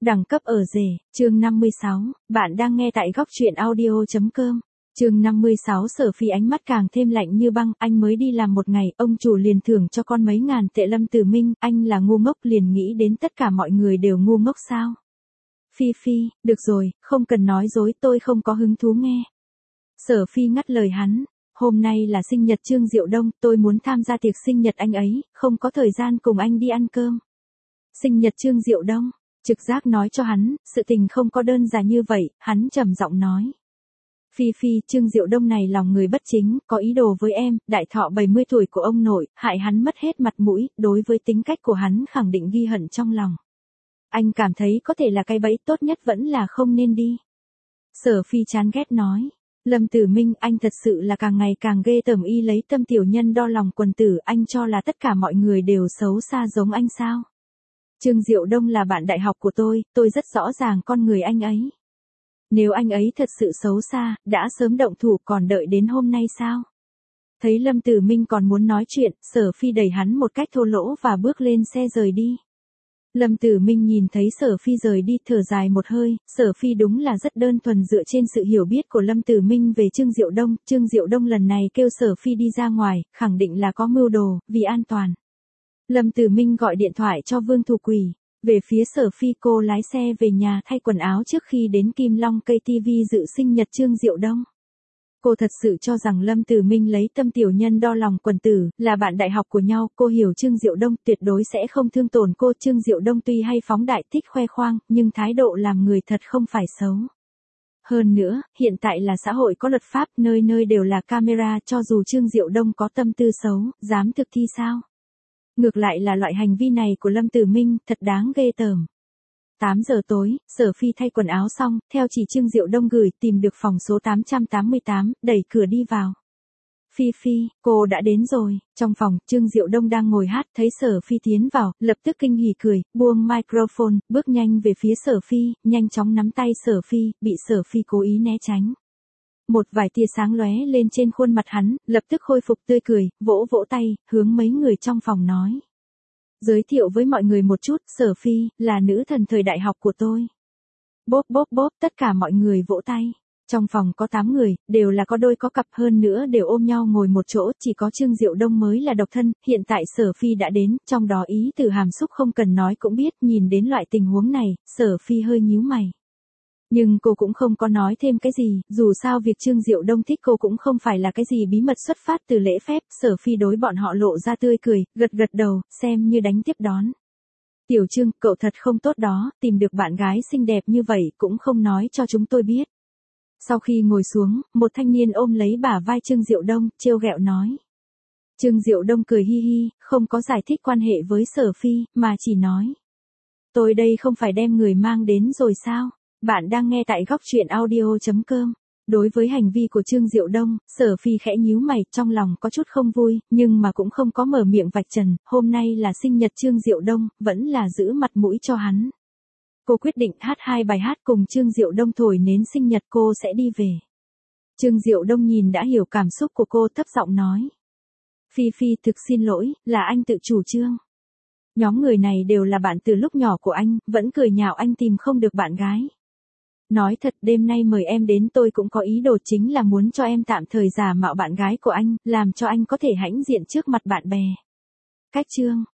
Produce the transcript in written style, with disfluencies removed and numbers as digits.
Đẳng cấp ở rể, chương 56, bạn đang nghe tại góc truyện audio.com. Chương 56 Sở Phi ánh mắt càng thêm lạnh như băng, anh mới đi làm một ngày, ông chủ liền thưởng cho con mấy ngàn tệ. Lâm Tử Minh, anh là ngu ngốc liền nghĩ đến tất cả mọi người đều ngu ngốc sao? Phi Phi, được rồi, không cần nói dối, tôi không có hứng thú nghe. Sở Phi ngắt lời hắn, hôm nay là sinh nhật Trương Diệu Đông, tôi muốn tham gia tiệc sinh nhật anh ấy, không có thời gian cùng anh đi ăn cơm. Sinh nhật Trương Diệu Đông. Trực giác nói cho hắn, sự tình không có đơn giản như vậy, hắn trầm giọng nói. Phi Phi, Trương Diệu Đông này lòng người bất chính, có ý đồ với em, đại thọ 70 tuổi của ông nội, hại hắn mất hết mặt mũi, đối với tính cách của hắn khẳng định ghi hận trong lòng. Anh cảm thấy có thể là cái bẫy, tốt nhất vẫn là không nên đi. Sở Phi chán ghét nói. Lâm Tử Minh, anh thật sự là càng ngày càng ghê tởm, y lấy tâm tiểu nhân đo lòng quần tử, anh cho là tất cả mọi người đều xấu xa giống anh sao? Trương Diệu Đông là bạn đại học của tôi rất rõ ràng con người anh ấy. Nếu anh ấy thật sự xấu xa, đã sớm động thủ còn đợi đến hôm nay sao? Thấy Lâm Tử Minh còn muốn nói chuyện, Sở Phi đẩy hắn một cách thô lỗ và bước lên xe rời đi. Lâm Tử Minh nhìn thấy Sở Phi rời đi, thở dài một hơi, Sở Phi đúng là rất đơn thuần dựa trên sự hiểu biết của Lâm Tử Minh về Trương Diệu Đông lần này kêu Sở Phi đi ra ngoài, khẳng định là có mưu đồ, vì an toàn. Lâm Tử Minh gọi điện thoại cho Vương Thủ Quỷ, về phía Sở Phi cô lái xe về nhà thay quần áo trước khi đến Kim Long Cây TV dự sinh nhật Trương Diệu Đông. Cô thật sự cho rằng Lâm Tử Minh lấy tâm tiểu nhân đo lòng quần tử, là bạn đại học của nhau, cô hiểu Trương Diệu Đông tuyệt đối sẽ không thương tổn cô. Trương Diệu Đông tuy hay phóng đại thích khoe khoang, nhưng thái độ làm người thật không phải xấu. Hơn nữa, hiện tại là xã hội có luật pháp, nơi nơi đều là camera, cho dù Trương Diệu Đông có tâm tư xấu, dám thực thi sao? Ngược lại là loại hành vi này của Lâm Tử Minh, thật đáng ghê tởm. 8 giờ tối, Sở Phi thay quần áo xong, theo chỉ Trương Diệu Đông gửi, tìm được phòng số 888, đẩy cửa đi vào. Phi Phi, cô đã đến rồi. Trong phòng, Trương Diệu Đông đang ngồi hát, thấy Sở Phi tiến vào, lập tức kinh hỉ cười, buông microphone, bước nhanh về phía Sở Phi, nhanh chóng nắm tay Sở Phi, bị Sở Phi cố ý né tránh. Một vài tia sáng lóe lên trên khuôn mặt hắn, lập tức khôi phục tươi cười, vỗ vỗ tay, hướng mấy người trong phòng nói. Giới thiệu với mọi người một chút, Sở Phi, là nữ thần thời đại học của tôi. Bốp bốp bốp, tất cả mọi người vỗ tay. Trong phòng có 8 người, đều là có đôi có cặp, hơn nữa đều ôm nhau ngồi một chỗ, chỉ có Trương Diệu Đông mới là độc thân. Hiện tại Sở Phi đã đến, trong đó ý từ hàm xúc không cần nói cũng biết, nhìn đến loại tình huống này, Sở Phi hơi nhíu mày. Nhưng cô cũng không có nói thêm cái gì, dù sao việc Trương Diệu Đông thích cô cũng không phải là cái gì bí mật xuất phát từ lễ phép. Sở Phi đối bọn họ lộ ra tươi cười, gật gật đầu, xem như đánh tiếp đón. Tiểu Trương, cậu thật không tốt đó, tìm được bạn gái xinh đẹp như vậy cũng không nói cho chúng tôi biết. Sau khi ngồi xuống, một thanh niên ôm lấy bả vai Trương Diệu Đông, trêu ghẹo nói. Trương Diệu Đông cười hi hi, không có giải thích quan hệ với Sở Phi, mà chỉ nói. Tôi đây không phải đem người mang đến rồi sao? Bạn đang nghe tại góc truyện audio.com. Đối với hành vi của Trương Diệu Đông, Sở Phi khẽ nhíu mày, trong lòng có chút không vui, nhưng mà cũng không có mở miệng vạch trần, hôm nay là sinh nhật Trương Diệu Đông, vẫn là giữ mặt mũi cho hắn. Cô quyết định hát 2 bài hát cùng Trương Diệu Đông thổi nến sinh nhật, cô sẽ đi về. Trương Diệu Đông nhìn đã hiểu cảm xúc của cô, thấp giọng nói. Phi Phi, thực xin lỗi, là anh tự chủ trương. Nhóm người này đều là bạn từ lúc nhỏ của anh, vẫn cười nhạo anh tìm không được bạn gái. Nói thật, đêm nay mời em đến tôi cũng có ý đồ, chính là muốn cho em tạm thời giả mạo bạn gái của anh, làm cho anh có thể hãnh diện trước mặt bạn bè. Cách Trương